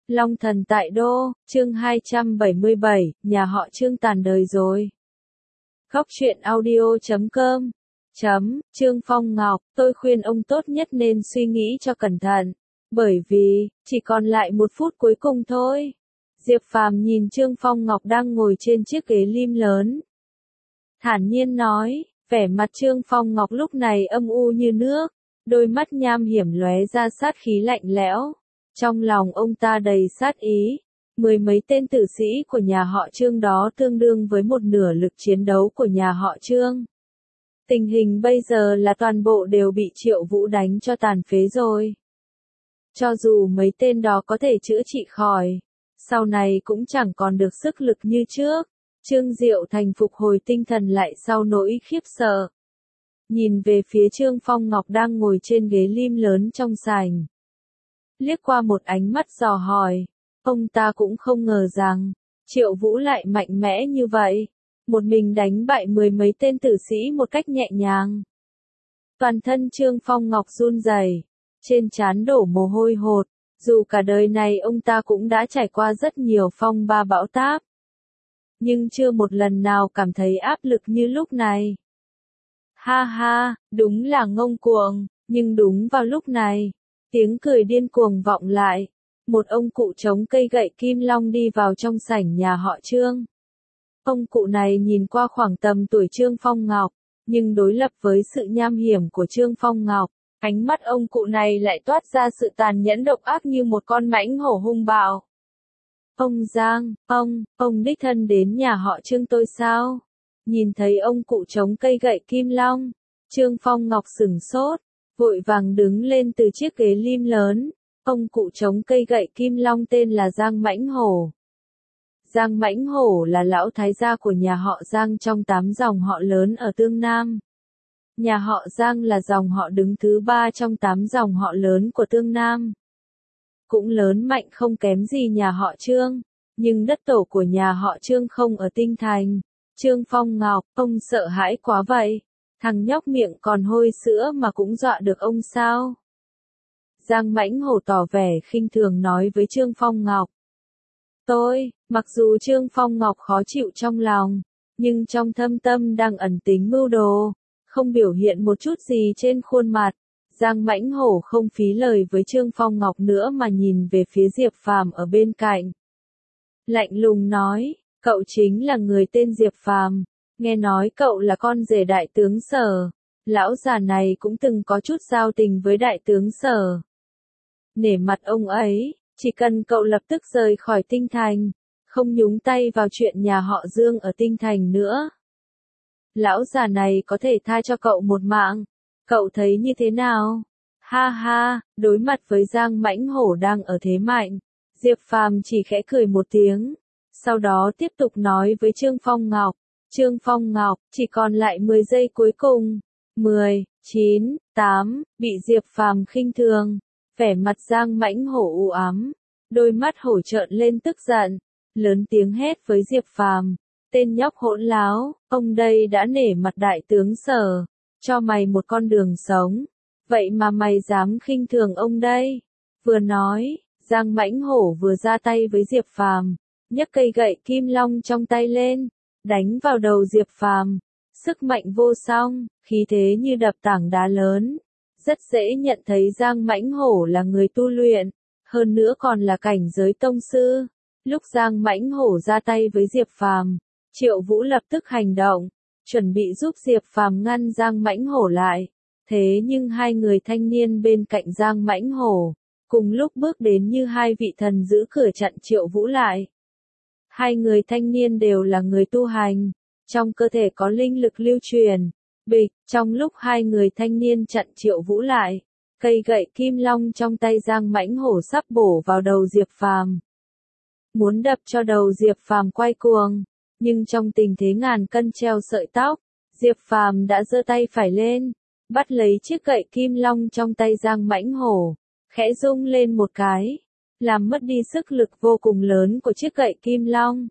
Long thần tại đô, chương 277, nhà họ Trương tàn đời rồi. Khóc chuyện audio.com Trương Phong Ngọc, tôi khuyên ông tốt nhất nên suy nghĩ cho cẩn thận. Bởi vì, chỉ còn lại 1 phút cuối cùng thôi. Diệp Phàm nhìn Trương Phong Ngọc đang ngồi trên chiếc ghế lim lớn. Thản nhiên nói, vẻ mặt Trương Phong Ngọc lúc này âm u như nước, đôi mắt nham hiểm lóe ra sát khí lạnh lẽo. Trong lòng ông ta đầy sát ý, 10 mấy tên tử sĩ của nhà họ Trương đó tương đương với 1/2 lực chiến đấu của nhà họ Trương. Tình hình bây giờ là toàn bộ đều bị Triệu Vũ đánh cho tàn phế rồi. Cho dù mấy tên đó có thể chữa trị khỏi, sau này cũng chẳng còn được sức lực như trước. Trương Diệu Thành phục hồi tinh thần lại sau nỗi khiếp sợ. Nhìn về phía Trương Phong Ngọc đang ngồi trên ghế lim lớn trong sảnh. Liếc qua một ánh mắt dò hỏi, ông ta cũng không ngờ rằng, Triệu Vũ lại mạnh mẽ như vậy, một mình đánh bại 10 mấy tên tử sĩ một cách nhẹ nhàng. Toàn thân Trương Phong Ngọc run rẩy, trên trán đổ mồ hôi hột, dù cả đời này ông ta cũng đã trải qua rất nhiều phong ba bão táp. Nhưng chưa một lần nào cảm thấy áp lực như lúc này. Ha ha, đúng là ngông cuồng, nhưng đúng vào lúc này, tiếng cười điên cuồng vọng lại. Một ông cụ chống cây gậy kim long đi vào trong sảnh nhà họ Trương. Ông cụ này nhìn qua khoảng tầm tuổi Trương Phong Ngọc, nhưng đối lập với sự nham hiểm của Trương Phong Ngọc, ánh mắt ông cụ này lại toát ra sự tàn nhẫn độc ác như một con mãnh hổ hung bạo. Ông Giang, ông đích thân đến nhà họ Trương tôi sao? Nhìn thấy ông cụ chống cây gậy kim long, Trương Phong Ngọc sửng sốt, vội vàng đứng lên từ chiếc ghế lim lớn. Ông cụ chống cây gậy kim long tên là Giang Mãnh Hổ. Giang Mãnh Hổ là lão thái gia của nhà họ Giang trong 8 dòng họ lớn ở Tương Nam. Nhà họ Giang là dòng họ đứng thứ 3 trong 8 dòng họ lớn của Tương Nam. Cũng lớn mạnh không kém gì nhà họ Trương, nhưng đất tổ của nhà họ Trương không ở Tinh Thành. Trương Phong Ngọc, ông sợ hãi quá vậy. Thằng nhóc miệng còn hôi sữa mà cũng dọa được ông sao? Giang Mãnh Hổ tỏ vẻ khinh thường nói với Trương Phong Ngọc. Mặc dù Trương Phong Ngọc khó chịu trong lòng, nhưng trong thâm tâm đang ẩn tính mưu đồ, không biểu hiện một chút gì trên khuôn mặt. Giang Mãnh Hổ không phí lời với Trương Phong Ngọc nữa mà nhìn về phía Diệp Phàm ở bên cạnh. Lạnh lùng nói, cậu chính là người tên Diệp Phàm, nghe nói cậu là con rể đại tướng Sở. Lão già này cũng từng có chút giao tình với đại tướng Sở. Nể mặt ông ấy, chỉ cần cậu lập tức rời khỏi Tinh Thành, không nhúng tay vào chuyện nhà họ Dương ở Tinh Thành nữa. Lão già này có thể tha cho cậu một mạng, cậu thấy như thế nào? Ha ha, đối mặt với Giang Mãnh Hổ đang ở thế mạnh, Diệp Phàm chỉ khẽ cười một tiếng, sau đó tiếp tục nói với Trương Phong Ngọc. Trương Phong Ngọc, chỉ còn lại 10 giây cuối cùng. 10, 9, 8, bị Diệp Phàm khinh thường. Vẻ mặt Giang Mãnh Hổ u ám, đôi mắt hổ trợn lên tức giận, lớn tiếng hét với Diệp Phàm, tên nhóc hỗn láo, ông đây đã nể mặt đại tướng Sở, cho mày một con đường sống, vậy mà mày dám khinh thường ông đây. Vừa nói, Giang Mãnh Hổ vừa ra tay với Diệp Phàm, nhấc cây gậy kim long trong tay lên, đánh vào đầu Diệp Phàm, sức mạnh vô song, khí thế như đập tảng đá lớn. Rất dễ nhận thấy Giang Mãnh Hổ là người tu luyện, hơn nữa còn là cảnh giới tông sư. Lúc Giang Mãnh Hổ ra tay với Diệp Phàm, Triệu Vũ lập tức hành động, chuẩn bị giúp Diệp Phàm ngăn Giang Mãnh Hổ lại. Thế nhưng hai người thanh niên bên cạnh Giang Mãnh Hổ, cùng lúc bước đến như hai vị thần giữ cửa chặn Triệu Vũ lại. Hai người thanh niên đều là người tu hành, trong cơ thể có linh lực lưu truyền. Bịch, trong lúc hai người thanh niên chặn Triệu Vũ lại, cây gậy kim long trong tay Giang Mãnh Hổ sắp bổ vào đầu Diệp Phàm. Muốn đập cho đầu Diệp Phàm quay cuồng, nhưng trong tình thế ngàn cân treo sợi tóc, Diệp Phàm đã giơ tay phải lên, bắt lấy chiếc gậy kim long trong tay Giang Mãnh Hổ, khẽ rung lên một cái, làm mất đi sức lực vô cùng lớn của chiếc gậy kim long.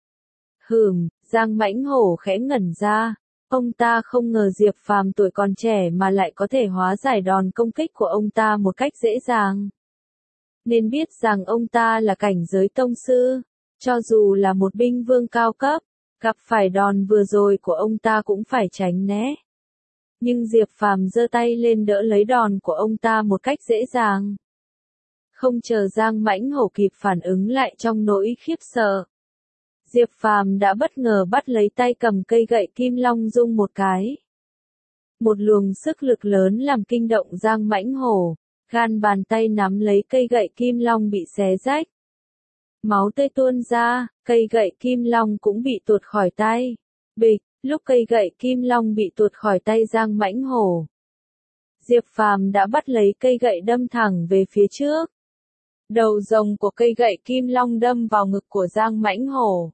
Giang Mãnh Hổ khẽ ngẩn ra. Ông ta không ngờ Diệp Phàm tuổi còn trẻ mà lại có thể hóa giải đòn công kích của ông ta một cách dễ dàng. nên biết rằng ông ta là cảnh giới tông sư, cho dù là một binh vương cao cấp, gặp phải đòn vừa rồi của ông ta cũng phải tránh né. Nhưng Diệp Phàm giơ tay lên đỡ lấy đòn của ông ta một cách dễ dàng. Không chờ Giang Mãnh Hổ kịp phản ứng lại trong nỗi khiếp sợ, Diệp Phàm đã bất ngờ bắt lấy tay cầm cây gậy kim long rung một cái. Một luồng sức lực lớn làm kinh động Giang Mãnh Hổ, gan bàn tay nắm lấy cây gậy kim long bị xé rách. Máu tươi tuôn ra, cây gậy kim long cũng bị tuột khỏi tay. Bịch, lúc cây gậy kim long bị tuột khỏi tay Giang Mãnh Hổ, Diệp Phàm đã bắt lấy cây gậy đâm thẳng về phía trước. Đầu rồng của cây gậy kim long đâm vào ngực của Giang Mãnh Hổ.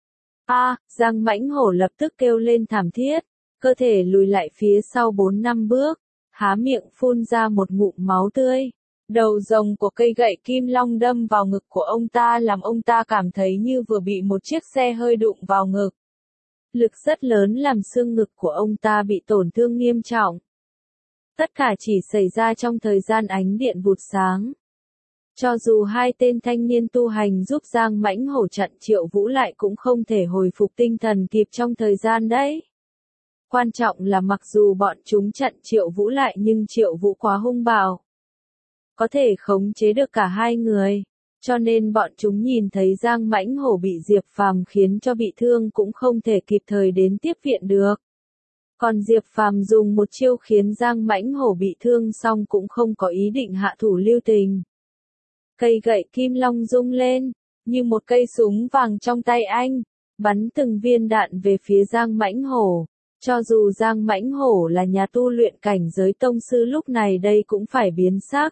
Giang Mãnh Hổ lập tức kêu lên thảm thiết, cơ thể lùi lại phía sau 4-5 bước, há miệng phun ra một ngụm máu tươi. Đầu rồng của cây gậy kim long đâm vào ngực của ông ta làm ông ta cảm thấy như vừa bị một chiếc xe hơi đụng vào ngực. Lực rất lớn làm xương ngực của ông ta bị tổn thương nghiêm trọng. Tất cả chỉ xảy ra trong thời gian ánh điện vụt sáng. Cho dù hai tên thanh niên tu hành giúp Giang Mãnh Hổ chặn Triệu Vũ lại cũng không thể hồi phục tinh thần kịp trong thời gian đấy. Quan trọng là mặc dù bọn chúng chặn Triệu Vũ lại nhưng Triệu Vũ quá hung bạo, có thể khống chế được cả hai người, cho nên bọn chúng nhìn thấy Giang Mãnh Hổ bị Diệp Phàm khiến cho bị thương cũng không thể kịp thời đến tiếp viện được. Còn Diệp Phàm dùng một chiêu khiến Giang Mãnh Hổ bị thương xong cũng không có ý định hạ thủ lưu tình. Cây gậy kim long rung lên, như một cây súng vàng trong tay anh, bắn từng viên đạn về phía Giang Mãnh Hổ. Cho dù Giang Mãnh Hổ là nhà tu luyện cảnh giới tông sư lúc này đây cũng phải biến sắc.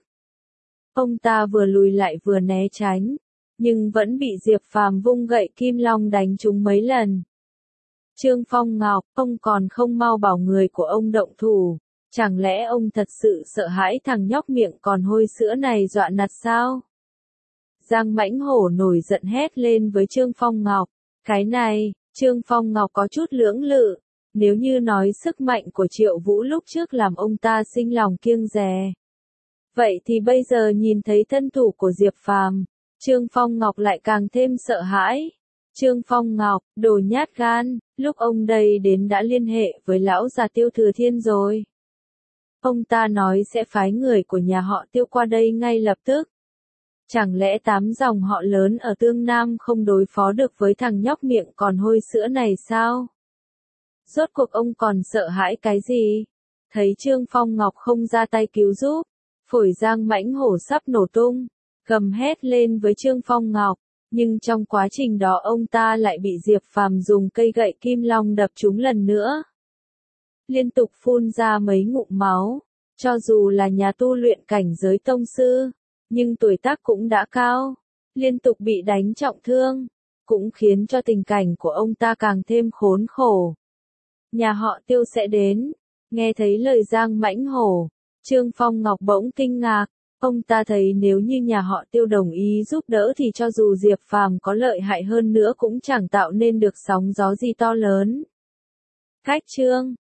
Ông ta vừa lùi lại vừa né tránh, nhưng vẫn bị Diệp Phàm vung gậy kim long đánh trúng mấy lần. Trương Phong Ngọc, ông còn không mau bảo người của ông động thủ, chẳng lẽ ông thật sự sợ hãi thằng nhóc miệng còn hôi sữa này dọa nạt sao? Giang Mãnh Hổ nổi giận hét lên với Trương Phong Ngọc. Cái này, Trương Phong Ngọc có chút lưỡng lự, nếu như nói sức mạnh của Triệu Vũ lúc trước làm ông ta sinh lòng kiêng dè, vậy thì bây giờ nhìn thấy thân thủ của Diệp Phàm, Trương Phong Ngọc lại càng thêm sợ hãi. Trương Phong Ngọc, đồ nhát gan, lúc ông đây đến đã liên hệ với lão già Tiêu Thừa Thiên rồi. Ông ta nói sẽ phái người của nhà họ Tiêu qua đây ngay lập tức. Chẳng lẽ 8 dòng họ lớn ở Tương Nam không đối phó được với thằng nhóc miệng còn hôi sữa này sao? Rốt cuộc ông còn sợ hãi cái gì? Thấy Trương Phong Ngọc không ra tay cứu giúp, phổi Giang Mãnh Hổ sắp nổ tung, gầm hét lên với Trương Phong Ngọc, nhưng trong quá trình đó ông ta lại bị Diệp Phàm dùng cây gậy kim long đập trúng lần nữa. Liên tục phun ra mấy ngụm máu, cho dù là nhà tu luyện cảnh giới tông sư, nhưng tuổi tác cũng đã cao, liên tục bị đánh trọng thương, cũng khiến cho tình cảnh của ông ta càng thêm khốn khổ. Nhà họ Tiêu sẽ đến, nghe thấy lời Giang Mãnh Hổ, Trương Phong Ngọc bỗng kinh ngạc, ông ta thấy nếu như nhà họ Tiêu đồng ý giúp đỡ thì cho dù Diệp Phàm có lợi hại hơn nữa cũng chẳng tạo nên được sóng gió gì to lớn. Cách chương